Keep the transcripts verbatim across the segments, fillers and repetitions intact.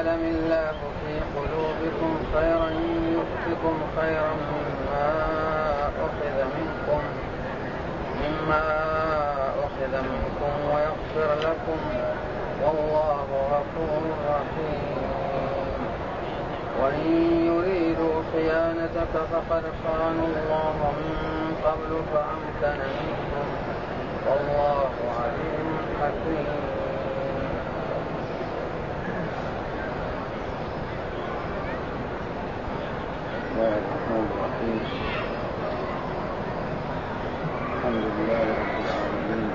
يعلم الله في قلوبكم خيرا يؤتكم خيرا مما أخذ منكم مما أخذ منكم ويغفر لكم والله غفور رحيم. وإن يريدوا خيانتك فقد خانوا الله من قبل فأمكن منكم والله عليم حكيم. بسم الله الرحمن الرحيم. الحمد لله رب العالمين،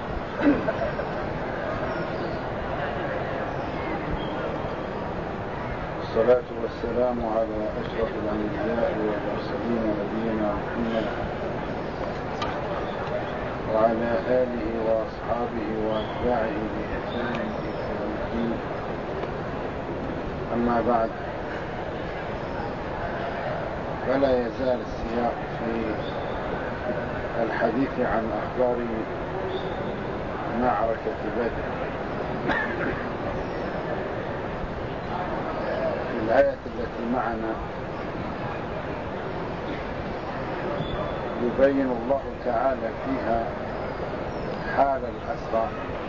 والصلاة والسلام على أشرف الأنبياء والمرسلين نبينا محمد وعلى آله وأصحابه وأتباعه بإحسان إلى يوم الدين. أما بعد، فلا يزال السياق في الحديث عن أخبار معركة بدر. في الآية التي معنا يبين الله تعالى فيها حال الأسرى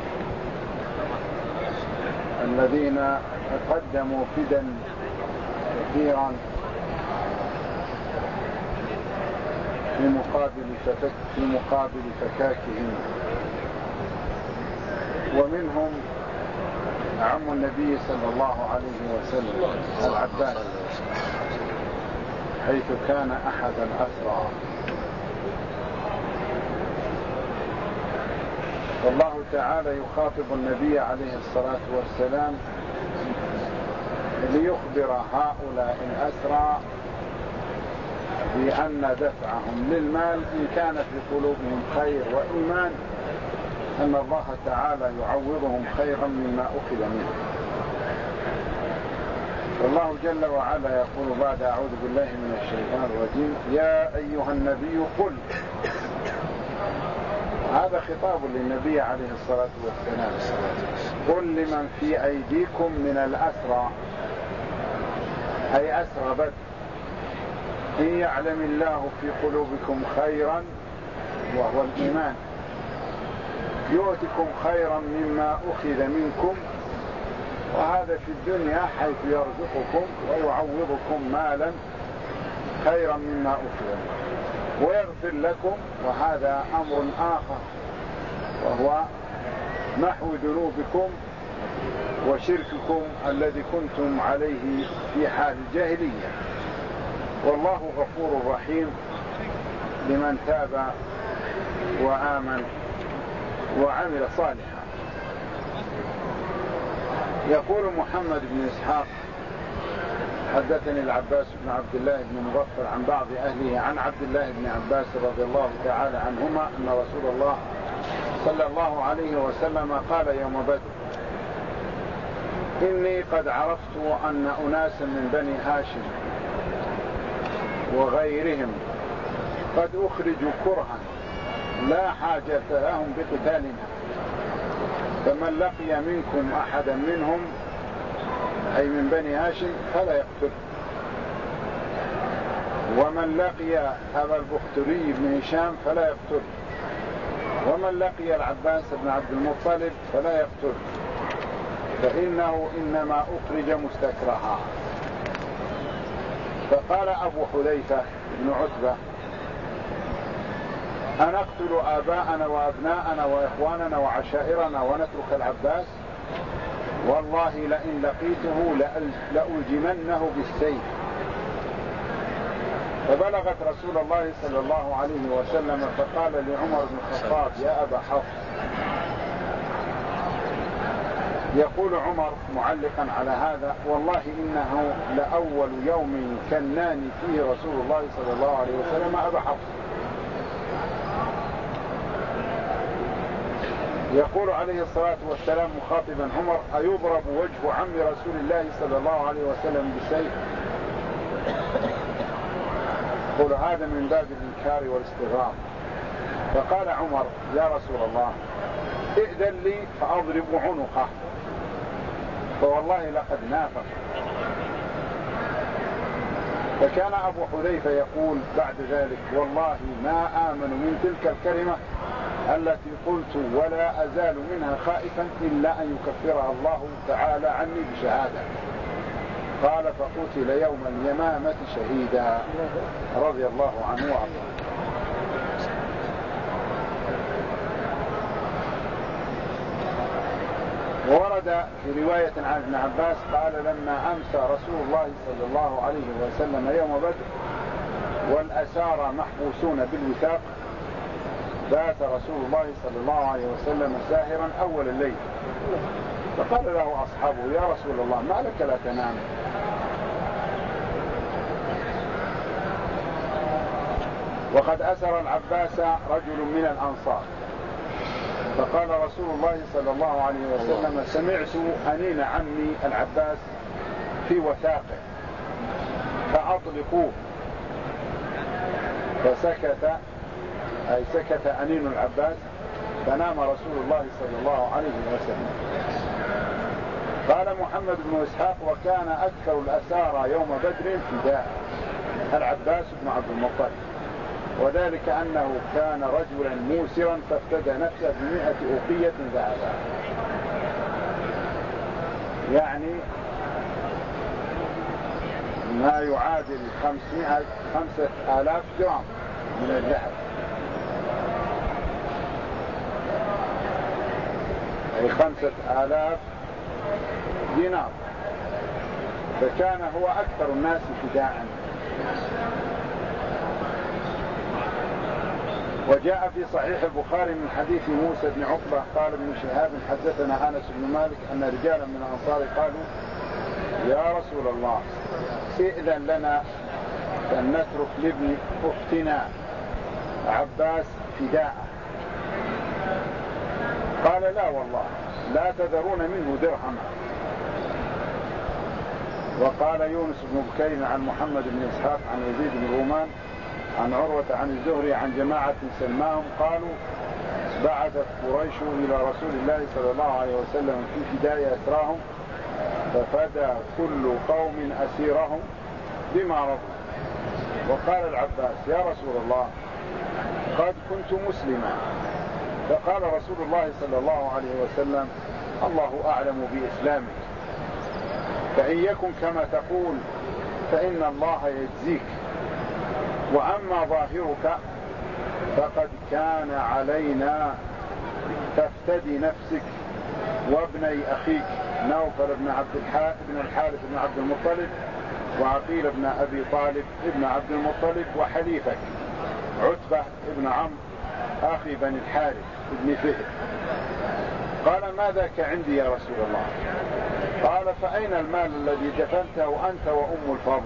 الذين قدموا فدا كثيرا في مقابل فتك في مقابل فكاكهم، ومنهم عم النبي صلى الله عليه وسلم العباس، حيث كان أحد الأسرى. والله تعالى يخاطب النبي عليه الصلاة والسلام ليخبر هؤلاء الأسرى بأن دفعهم للمال إن كان في قلوبهم خير وإيمان أن الله تعالى يعوضهم خيرا مما أخذ منهم. والله جل وعلا يقول بعد أعوذ بالله من الشيطان الرجيم: يا أيها النبي قل. هذا خطاب للنبي عليه الصلاة والسلام: قل لمن في أيديكم من الأسرى، أي أسرى بدر، إن يعلم الله في قلوبكم خيرا وهو الإيمان يؤتكم خيرا مما أخذ منكم، وهذا في الدنيا حيث يرزقكم ويعوضكم مالا خيرا مما أخذ منكم، ويغفر لكم، وهذا أمر آخر وهو محو ذنوبكم وشرككم الذي كنتم عليه في حال الجاهلية. والله غفور رحيم لمن تاب وآمن وعمل صالحا. يقول محمد بن إسحاق: حدثني العباس بن عبد الله بن مغفر عن بعض أهله عن عبد الله بن عباس رضي الله تعالى عنهما أن رسول الله صلى الله عليه وسلم قال يوم بدر: إني قد عرفت أن أناسا من بني هاشم وغيرهم قد أخرجوا كرها لا حاجة لهم بقتالنا، فمن لقي منكم أحدا منهم أي من بني هاشم فلا يقتل، ومن لقي أبا البختري بن هشام فلا يقتل، ومن لقي العباس بن عبد المطلب فلا يقتل، فإنه إنما أخرج مستكرها. فقال أبو حذيفة بن عتبة: أنقتل آباءنا وأبناءنا وإخواننا وعشائرنا ونترك العباس؟ والله لئن لقيته لألجمنه بالسيف. فبلغت رسول الله صلى الله عليه وسلم فقال لعمر بن الخطاب: يا أبا حفص. يقول عمر معلقا على هذا: والله إنه لأول يوم كناني فيه رسول الله صلى الله عليه وسلم أبا حفص. يقول عليه الصلاة والسلام مخاطبا عمر: أيضرب وجه عم رسول الله صلى الله عليه وسلم بالسيف؟ يقول هذا من باب الإنكار والاستغراب. فقال عمر: يا رسول الله، ائذن لي فأضرب عنقه. فوالله لقد نافق. فكان أبو حذيفة يقول بعد ذلك: والله ما آمن من تلك الكلمة التي قلت ولا أزال منها خائفا إلا أن يكفرها الله تعالى عني بشهادة. قال: فقتل يوم اليمامة شهيدا رضي الله عنه وارضاه. وورد في رواية عن ابن عباس قال: لما أمسى رسول الله صلى الله عليه وسلم يوم بدر والأسارى محبوسون بالوثاق، بات رسول الله صلى الله عليه وسلم ساهرا أول الليل، فقال له أصحابه: يا رسول الله ما لك لا تنام؟ وقد أسر العباس رجل من الأنصار، فقال رسول الله صلى الله عليه وسلم: سمعت أنين عمي العباس في وثاقه فأطلقوه. فسكت، أي سكت أنين العباس، فنام رسول الله صلى الله عليه وسلم. قال محمد بن إسحاق: وكان أكثر الأسارى يوم بدر فداء العباس بن عبد المطلب، وذلك أنه كان رجلا موسرا فافتدى نفسه بمئة أوقية ذهبا، يعني ما يعادل خمسمائة خمسة آلاف جرام من الذهب، أي خمسة آلاف دينار، فكان هو أكثر الناس فداء. وجاء في صحيح البخاري من حديث موسى بن عقبة قال ابن شهاب: حدثنا أنس بن مالك أن رجالا من الأنصار قالوا: يا رسول الله ائذن لنا أن نترك لابن أختنا عباس فداء. قال: لا والله لا تذرون منه درهما. وقال يونس بن بكير عن محمد بن إسحاق عن يزيد بن رومان عن عروة عن الزهري عن جماعة سماهم قالوا: بعثت قريش إلى رسول الله صلى الله عليه وسلم في فداء أسراهم، ففدى كل قوم أسيرهم بما رضوا. وقال العباس: يا رسول الله قد كنت مسلما. فقال رسول الله صلى الله عليه وسلم: الله أعلم بإسلامك، فإن يكن كما تقول فإن الله يجزيك، وأما ظاهرك فقد كان علينا تفتدي نفسك وابني أخيك نوفل بن عبد الحارث بن الحارث بن عبد المطلب، وعقيل بن أبي طالب ابن عبد المطلب، وحليفك عتبة ابن عمرو أخي بن الحارث ابن فهد. قال: ما ذاك عندي يا رسول الله؟ قال: فأين المال الذي دفنته أنت وأم الفضل؟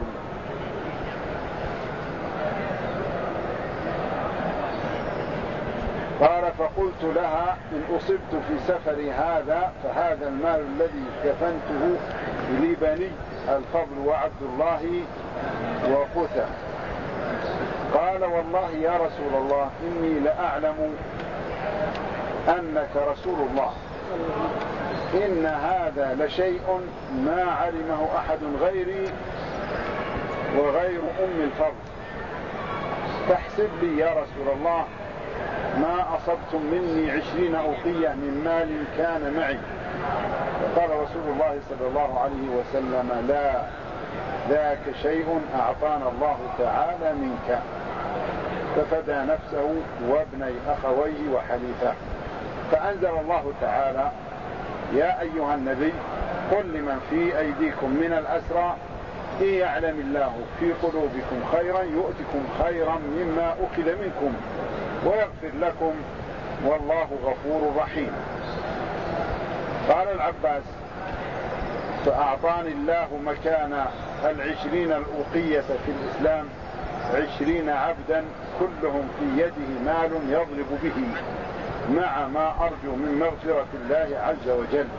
قال: فقلت لها: إن أصبت في سفري هذا فهذا المال الذي دفنته لبني الفضل وعبد الله وقتة. قال: والله يا رسول الله إني لأعلم أنك رسول الله، إن هذا لشيء ما علمه أحد غيري وغير أم الفضل، فاحسب لي يا رسول الله ما أصبتم مني عشرين أوقية من مال كان معي. فقال رسول الله صلى الله عليه وسلم: لا، ذاك شيء أعطانا الله تعالى منك. ففدى نفسه وابني أخويه وحليفه. فأنزل الله تعالى: يا أيها النبي قل لمن في أيديكم من الأسرى إن يعلم الله في قلوبكم خيرا يؤتكم خيرا مما أخذ منكم ويغفر لكم والله غفور رحيم. قال العباس: فأعطاني الله مكان العشرين الأوقية في الإسلام عشرين عبدا كلهم في يده مال يضرب به، مع ما أرجو من مغفرة الله عز وجل.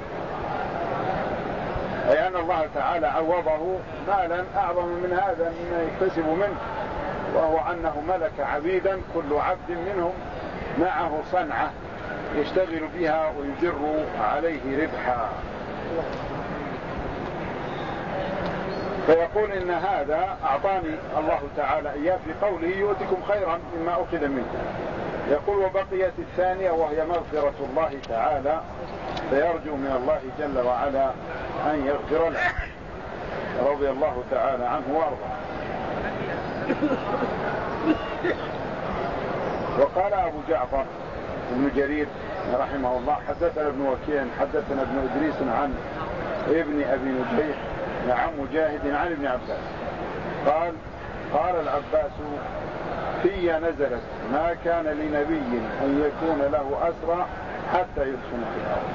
أي أن الله تعالى عوضه مالا أعظم من هذا مما يكتسب منه، وهو أنه ملك عبيدا كل عبد منهم معه صنعة يشتغل بها ويجر عليه ربحا. فيقول إن هذا أعطاني الله تعالى إياه في قوله يؤتكم خيرا مما أخذ منكم. يقول وبقيت الثانية وهي مغفرة الله تعالى، فيرجو من الله جل وعلا أن يغفر له رضي الله تعالى عنه وارضاه. وقال أبو جعفر ابن جرير رحمه الله حدثنا ابن وكيع حدثنا ابن إدريس عن ابن أبي نجيح عن مجاهد عن ابن عباس قال قال العباس في نزلت ما كان لنبي أن يكون له أسرى حتى يدخل في الأرض.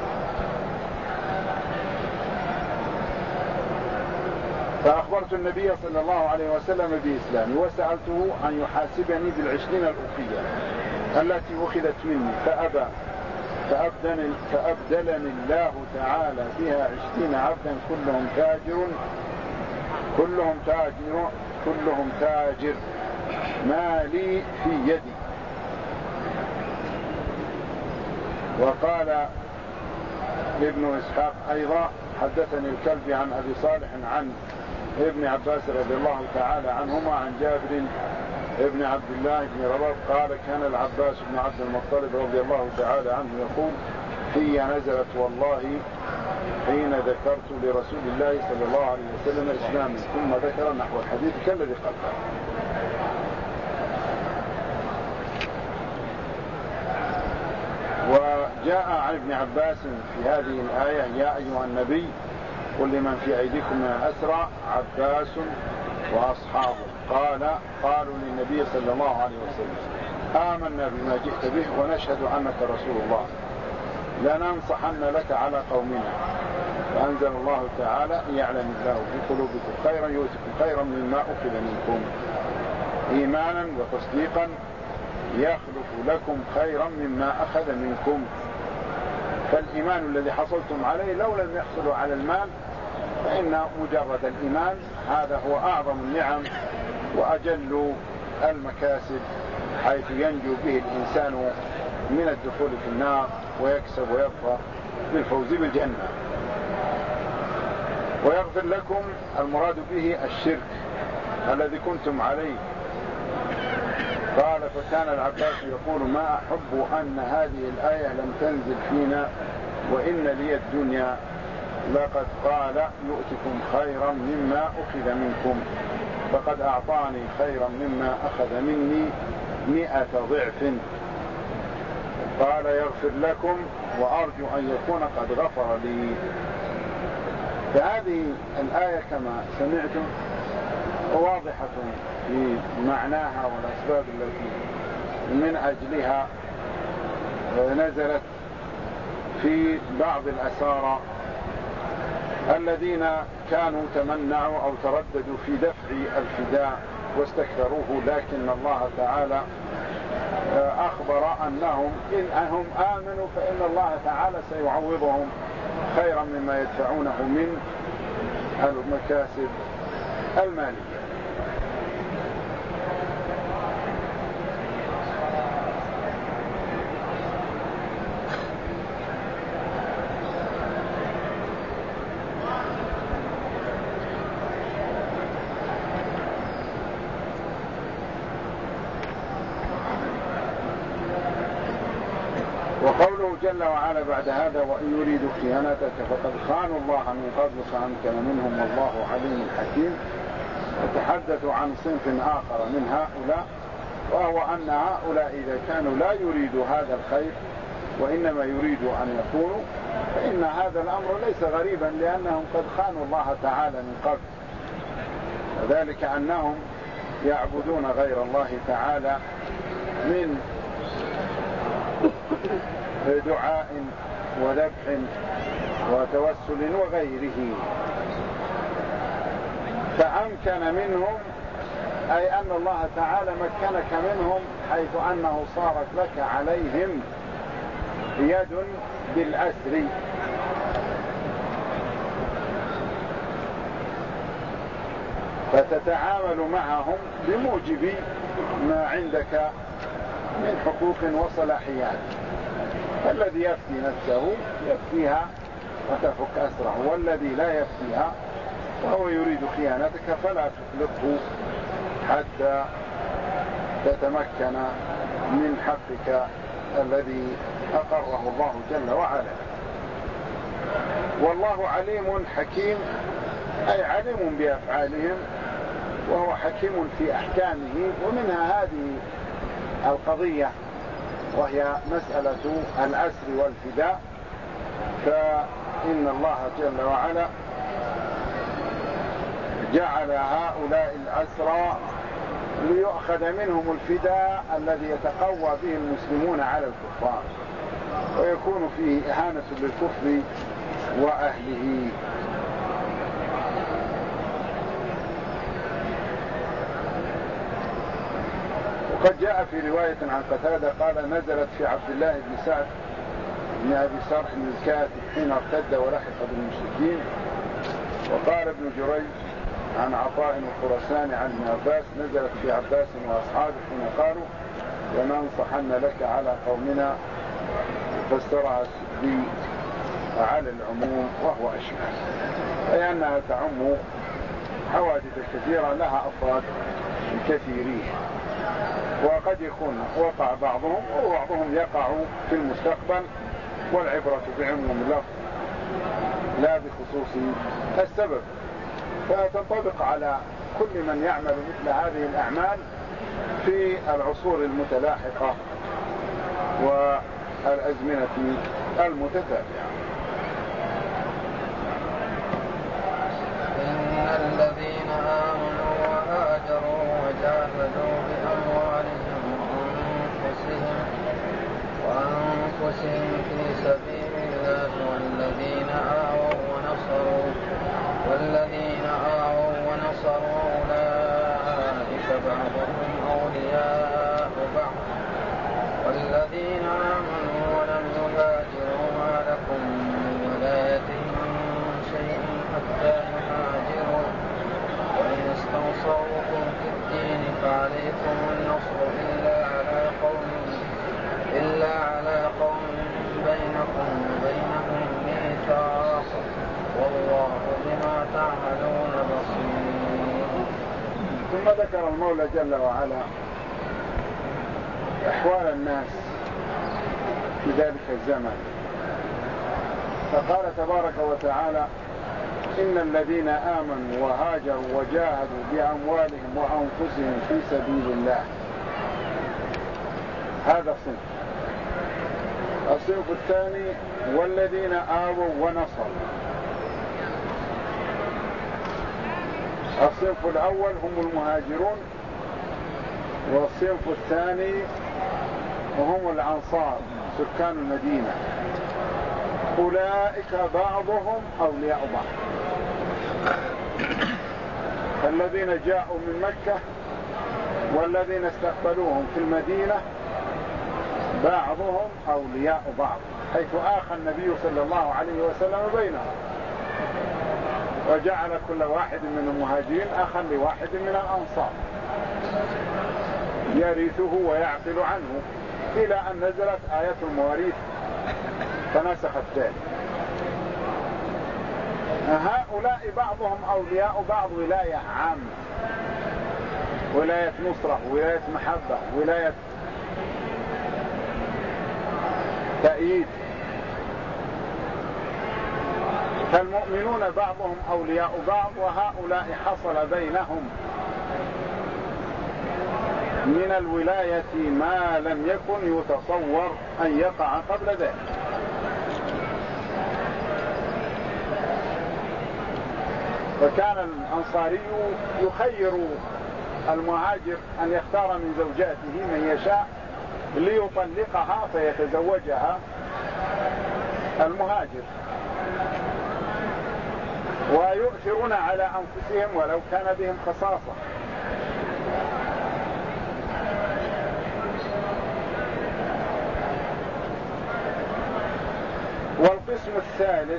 فأخبرت النبي صلى الله عليه وسلم بإسلامي وسألته أن يحاسبني بالعشرين الأخية التي أخذت مني فأبى فأبدلني, فأبدلني الله تعالى فيها عشرين عبدا كلهم تاجر كلهم تاجر كلهم تاجر ما لي في يدي. وقال ابن إسحاق أيضا حدثني الكلبي عن أبي صالح عن ابن عباس رضي الله تعالى عنهما عن جابر ابن عبد الله بن رباط قال كان العباس بن عبد المطلب رضي الله تعالى عنه يقول في نزلت والله حين ذكرت لرسول الله صلى الله عليه وسلم إسلامي ثم ذكر نحو الحديث كالذي قبله. وجاء عن ابن عباس في هذه الآية يا أيها النبي قل لمن في أيديكم من الأسرى عباس وأصحابه قال قالوا للنبي صلى الله عليه وسلم آمنا بما جئت به ونشهد أنك رسول الله لننصحن لك على قومنا. فأنزل الله تعالى يعلم الله في قلوبكم خيرا يؤتكم خيرا مما أخذ منكم إيمانا وتصديقا يخلف لكم خيرا مما أخذ منكم. فالإيمان الذي حصلتم عليه لو لم يحصلوا على المال فإن مجرد الإيمان هذا هو أعظم النعم وأجل المكاسب حيث ينجو به الإنسان من الدخول في النار ويكسب ويظفر بالفوز بالجنة. ويغفر لكم المراد به الشرك الذي كنتم عليه. قال فكان العباس يقول ما أحب أن هذه الآية لم تنزل فينا وإن لي الدنيا لقد قال يؤتكم خيرا مما أخذ منكم فقد أعطاني خيرا مما أخذ مني مئة ضعف. قال يغفر لكم وأرجو أن يكون قد غفر لي. فهذه الآية كما سمعتم واضحة في معناها والأسباب التي من أجلها نزلت في بعض الأسارى الذين كانوا تمنعوا أو ترددوا في دفع الفداء واستكثروه، لكن الله تعالى أخبر أنهم إن هم آمنوا فإن الله تعالى سيعوضهم خيرا مما يدفعونه من المكاسب المالية. وقوله جل وعلا بعد هذا وإن يريدوا خيانتك فقد خانوا الله من قبل فأمكن منهم والله عليم حكيم. يتحدث عن صنف آخر من هؤلاء وهو أن هؤلاء إذا كانوا لا يريدوا هذا الخير وإنما يريدوا أن يكونوا فإن هذا الأمر ليس غريبا لأنهم قد خانوا الله تعالى من قبل. وذلك أنهم يعبدون غير الله تعالى من دعاء وذبح وتوسل وغيره. فأمكن منهم أي أن الله تعالى مكنك منهم حيث أنه صارت لك عليهم يد بالأسر. فتتعامل معهم بموجب ما عندك من حقوق وصلاحيات. فالذي يفتي نفسه يفتيها وتفك أسره، والذي لا يفتيها وهو يريد خيانتك فلا تطلقه حتى تتمكن من حقك الذي أقره الله جل وعلا. والله عليم حكيم، أي عليم بأفعالهم وهو حكيم في أحكامه. ومنها هذه القضية وهي مسألة الأسر والفداء، فإن الله جل وعلا جعل هؤلاء الأسرى ليؤخذ منهم الفداء الذي يتقوى به المسلمون على الكفار، ويكون فيه إهانة للكفر وأهله. وقد جاء في رواية عن قتادة قال نزلت في عبد الله بن سعد بن أبي سرح الكاتب حين ارتد ولحق بالمشركين. وقال ابن جريج عن عطاء الخرساني عن ابن عباس نزلت في عباس وأصحابه حين قالوا لننصحن لك على قومنا، فاسترعى السدي على العموم وهو أشمل، أي أنها تعم حوادث كثيرة لها أفراد كثيرين، وقد يكون وقع بعضهم وبعضهم يقع في المستقبل، والعبرة بعموم اللفظ لا بخصوص السبب. فتنطبق على كل من يعمل مثل هذه الأعمال في العصور المتلاحقة والأزمنة المتتابعة. إن الذين آمنوا وهاجروا وجاهدوا بأموالهم وأنفسهم وأنفسهم في سبيل الله والذين آووا ونصروا والذين آووا ونصروا أولئك بعضهم أولياء بعض والذين آمنوا ولم يهاجروا ما لكم من ولايتهم من شيء حتى يهاجروا، وإن استنصروكم في الدين فعليكم النصر إلا على قوم إلا على قوم بينكم وبينهم ميثاق والله بما تعملون بصير. ثم ذكر المولى جل وعلا أحوال الناس في ذلك الزمن، فقال تبارك وتعالى إن الذين آمنوا وهاجروا وجاهدوا بأموالهم وأنفسهم في سبيل الله، هذا صنف. الصنف الثاني والذين آووا ونصروا. الصنف الأول هم المهاجرون، والصنف الثاني وهم الأنصار سكان المدينة. أولئك بعضهم أولياء بعض، الذين جاءوا من مكة والذين استقبلوهم في المدينة بعضهم أولياء بعض، حيث آخى النبي صلى الله عليه وسلم بينهم، وجعل كل واحد من المهاجرين أخا لواحد من الأنصار يرثه ويعقل عنه، إلى أن نزلت آية المواريث فنسخت ذلك. هؤلاء بعضهم أولياء بعض ولاية عامة، ولاية نصرة، ولاية محبة، ولاية تأييد. فالمؤمنون بعضهم أولياء بعض، وهؤلاء حصل بينهم من الولاية ما لم يكن يتصور أن يقع قبل ذلك. فكان الأنصاري يخير المهاجر أن يختار من زوجاته من يشاء ليطلقها فيتزوجها المهاجر، ويؤثرون على أنفسهم ولو كان بهم خصاصة. والقسم الثالث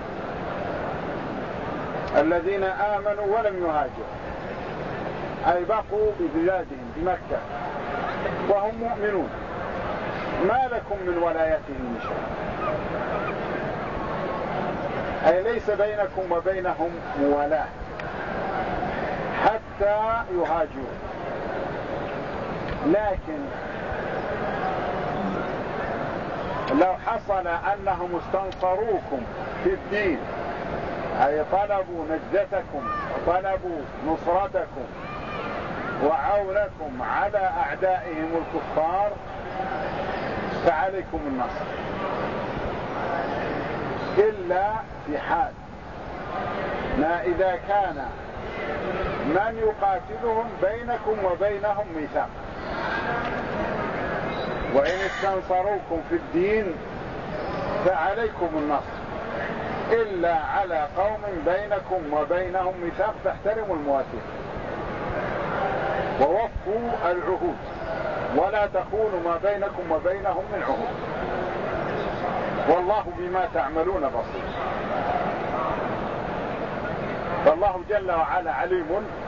الذين آمنوا ولم يهاجروا، أي بقوا ببلادهم بمكة وهم مؤمنون، ما لكم من ولايتهم من شيء، أي ليس بينكم وبينهم موالاة، حتى يهاجروا. لكن لو حصل أنهم استنصروكم في الدين، أي طلبوا نجدتكم وطلبوا نصرتكم وعونكم على أعدائهم الكفار، فعليكم النصر، إلا في حال ما إذا كان من يقاتلهم بينكم وبينهم ميثاق. وإن استنصروكم في الدين فعليكم النصر، إلا على قوم بينكم وبينهم ميثاق فاحترموا المواثيق ووفوا العهود، ولا تخونوا ما بينكم وبينهم من عهود، والله بما تعملون بصير. فالله جل وعلا عليم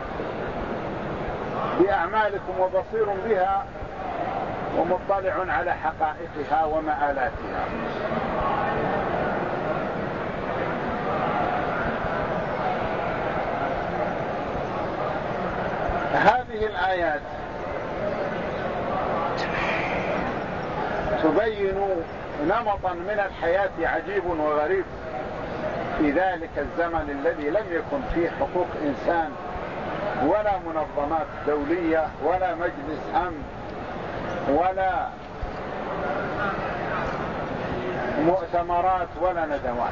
بأعمالكم وبصير بها ومطلع على حقائقها ومآلاتها. هذه الآيات تبين نمطا من الحياة عجيب وغريب في ذلك الزمن الذي لم يكن فيه حقوق إنسان ولا منظمات دولية ولا مجلس أمن ولا مؤتمرات ولا ندوات.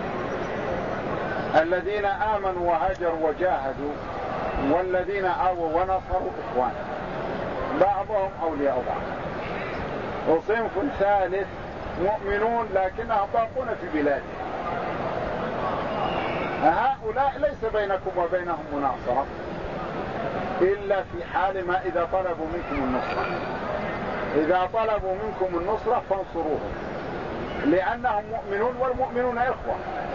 الذين آمنوا وهاجروا وجاهدوا والذين آووا ونصروا إخوان، بعضهم أولياء بعض. وصنف ثالث مؤمنون لكنهم باقون في بلادهم، هؤلاء ليس بينكم وبينهم مناصرة إلا في حال ما إذا طلبوا منكم النصرة. إذا طلبوا منكم النصرة فانصروهم، لأنهم مؤمنون والمؤمنون إخوة.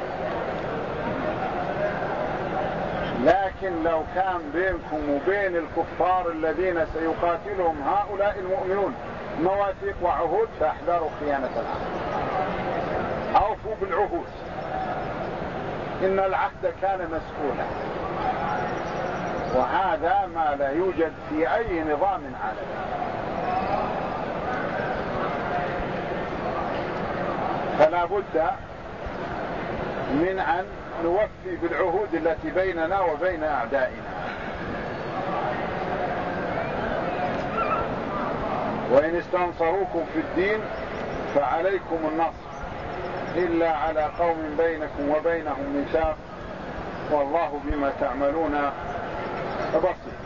لكن لو كان بينكم وبين الكفار الذين سيقاتلهم هؤلاء المؤمنون مواثيق وعهود فاحذروا خيانة العهد، أوفوا بالعهود، إن العهد كان مسؤولا. وهذا ما لا يوجد في أي نظام عالمي. فلا بد من أن نوفي بالعهود التي بيننا وبين أعدائنا. وإن استنصروكم في الدين فعليكم النصر إلا على قوم بينكم وبينهم ميثاق والله بما تعملون بصير.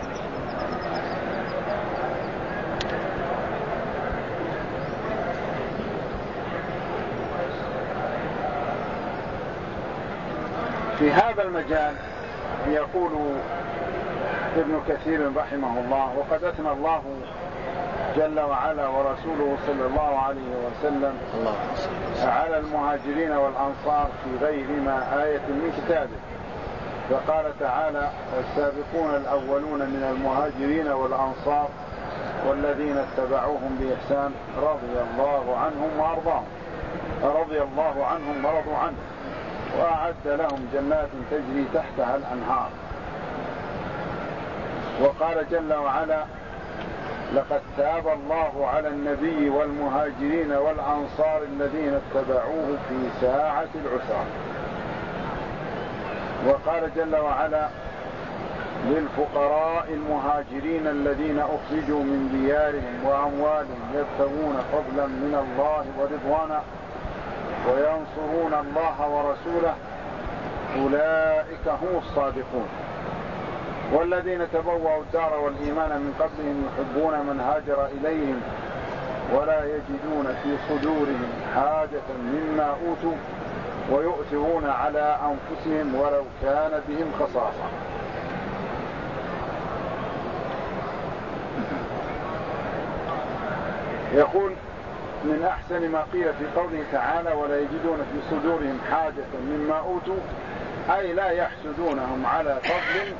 في هذا المجال يقول ابن كثير رحمه الله: وقد أثنى الله جل وعلا ورسوله صلى الله عليه وسلم على المهاجرين والأنصار في غير ما آية من كتابه، فقال تعالى: السابقون الأولون من المهاجرين والأنصار والذين اتبعوهم بإحسان رضي الله عنهم وأرضاهم رضي الله عنهم ورضوا عنه وأعد لهم جنات تجري تحتها الأنهار. وقال جل وعلا: لقد تاب الله على النبي والمهاجرين والأنصار الذين اتبعوه في ساعة العسرة. وقال جل وعلا: للفقراء المهاجرين الذين أخرجوا من ديارهم وأموالهم يبتغون فضلا من الله ورضوانا وينصرون الله ورسوله أولئك هم الصادقون. والذين تبوأوا الدار والإيمان من قبلهم يحبون من هاجر إليهم ولا يجدون في صدورهم حاجة مما أوتوا ويؤثرون على أنفسهم ولو كان بهم خصاصة. يقول: من أحسن ما قيل في قوله تعالى: ولا يجدون في صدورهم حاجة مما أوتوا، أي لا يحسدونهم على فضل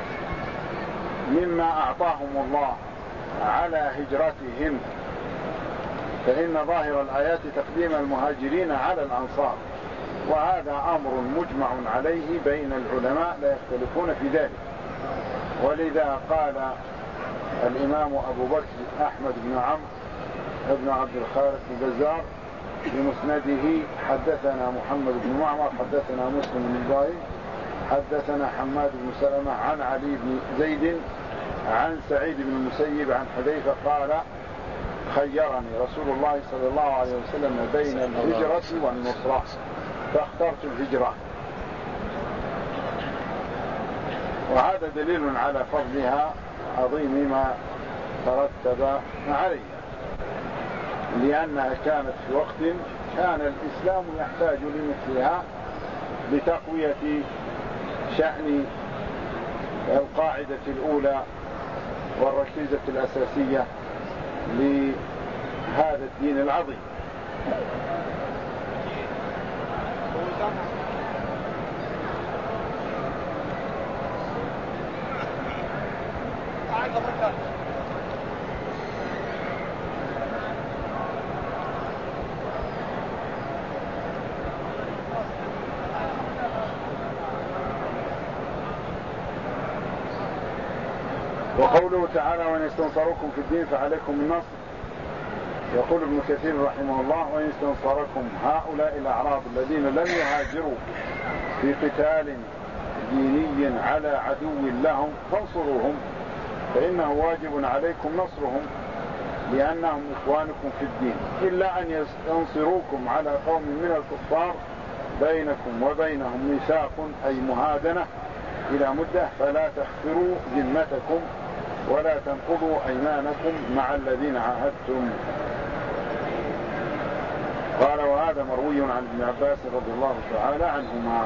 مما أعطاهم الله على هجرتهم، فإن ظاهر الآيات تقديم المهاجرين على الأنصار، وهذا أمر مجمع عليه بين العلماء لا يختلفون في ذلك. ولذا قال الإمام أبو بكر أحمد بن عمرو بن عبد الخالق البزار في مسنده: حدثنا محمد بن معمر حدثنا مسلم بن إبراهيم حدثنا حماد بن سلمة عن علي بن زيد عن سعيد بن المسيب عن حذيفة قال: خيرني رسول الله صلى الله عليه وسلم بين الهجرة والنصرة فاخترت الهجرة. وهذا دليل على فضلها عظيم ما ترتب عليها، لأنها كانت في وقت كان الإسلام يحتاج لمثلها لتقوية شأن القاعدة الأولى والركيزة الأساسية لهذا الدين العظيم. وقوله تعالى: وإن استنصركم في الدين فعليكم النصر. يقول ابن كثير رحمه الله: وإن استنصركم هؤلاء الأعراب الذين لم يهاجروا في قتال ديني على عدو لهم فانصروهم، فإنه واجب عليكم نصرهم لأنهم إخوانكم في الدين، إلا أن ينصروكم على قوم من الكفار بينكم وبينهم ميثاق أي مهادنة إلى مدة، فلا تخسروا ذمتكم ولا تنقضوا أيمانكم مع الذين عاهدتم. قال: وهذا مروي عن ابن عباس رضي الله تعالى عنهما.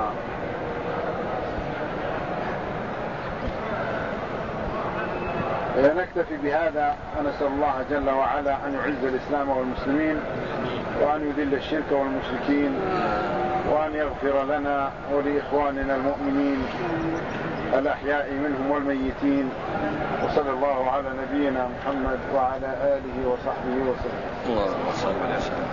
نكتفي بهذا، ونسأل الله جل وعلا أن يعز الإسلام والمسلمين، وأن يذل الشرك والمشركين، وأن يغفر لنا ولإخواننا المؤمنين الأحياء منهم والميتين. وصلى الله على نبينا محمد وعلى آله وصحبه وسلم. اللهم صل وسلم.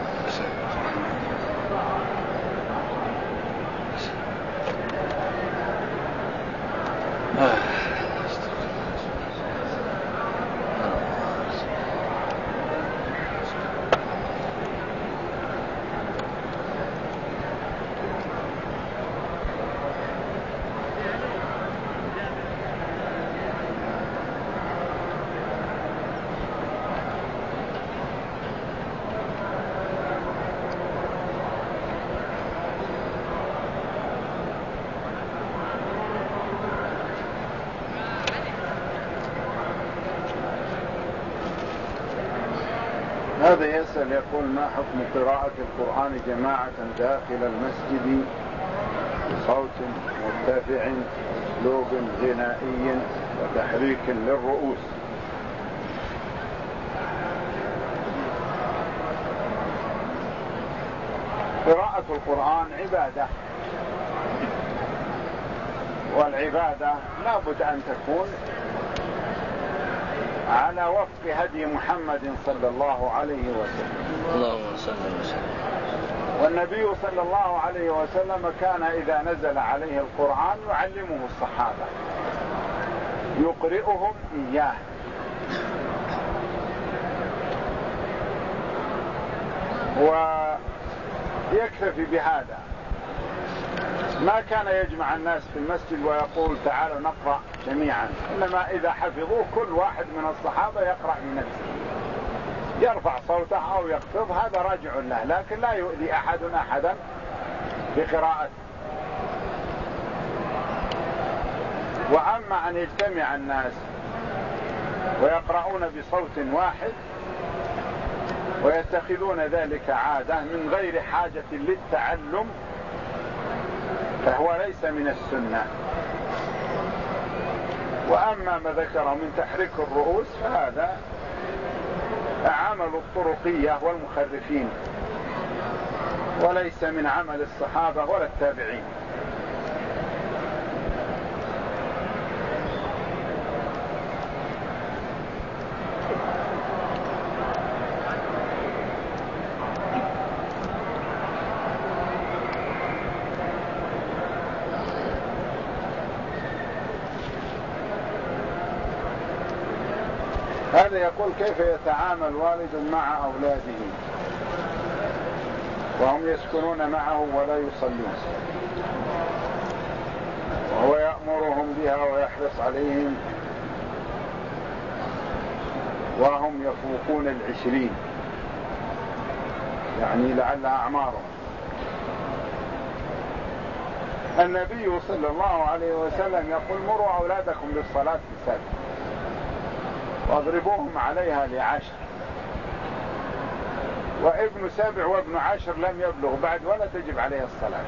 هذا يسأل يقول: ما حكم قراءة القرآن جماعة داخل المسجد بصوت مرتفع اسلوب غنائي وتحريك للرؤوس؟ قراءة القرآن عبادة، والعبادة لا بد أن تكون على وفق هدي محمد صلى الله عليه وسلم. اللهم صل وسلم. والنبي صلى الله عليه وسلم كان إذا نزل عليه القرآن يعلمه الصحابة، يقرئهم إياه، ويكتفي بهذا، ما كان يجمع الناس في المسجد ويقول: تعالوا نقرأ جميعا، إنما إذا حفظوه كل واحد من الصحابة يقرأ بنفسه، يرفع صوته أو يخفض، هذا راجع له، لكن لا يؤذي أحد أحدا بقراءته. وأما أن يجتمع الناس ويقرؤون بصوت واحد ويتخذون ذلك عادة من غير حاجة للتعلم، فهو ليس من السنة. وأما ما ذكر من تحريك الرؤوس فهذا عمل الطرقية والمخرفين، وليس من عمل الصحابة ولا التابعين. هذا يقول كيف يتعامل والد مع أولاده وهم يسكنون معه ولا يصلون وهو يأمرهم بها ويحرص عليهم وهم يفوقون العشرين، يعني لعل أعمارهم. النبي صلى الله عليه وسلم يقول مروا أولادكم بالصلاة السابعة واضربوهم عليها لعشر، وابن سبع وابن عشر لم يبلغ بعد ولا تجب عليه الصلاة.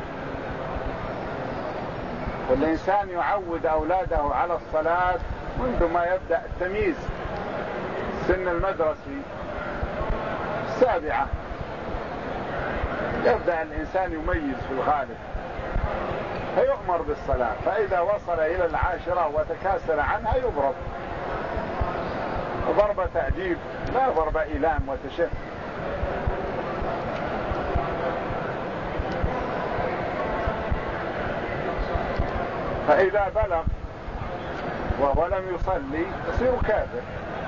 والإنسان يعود أولاده على الصلاة منذ ما يبدأ التمييز، سن المدرسي السابعة يبدأ الإنسان يميز في الغالب، فيؤمر بالصلاة، فإذا وصل إلى العاشرة وتكاسل عنها يضرب ضرب تأديب لا ضرب إيلام وتشف. فإذا بلغ وهو لم يصلي يصير كافر.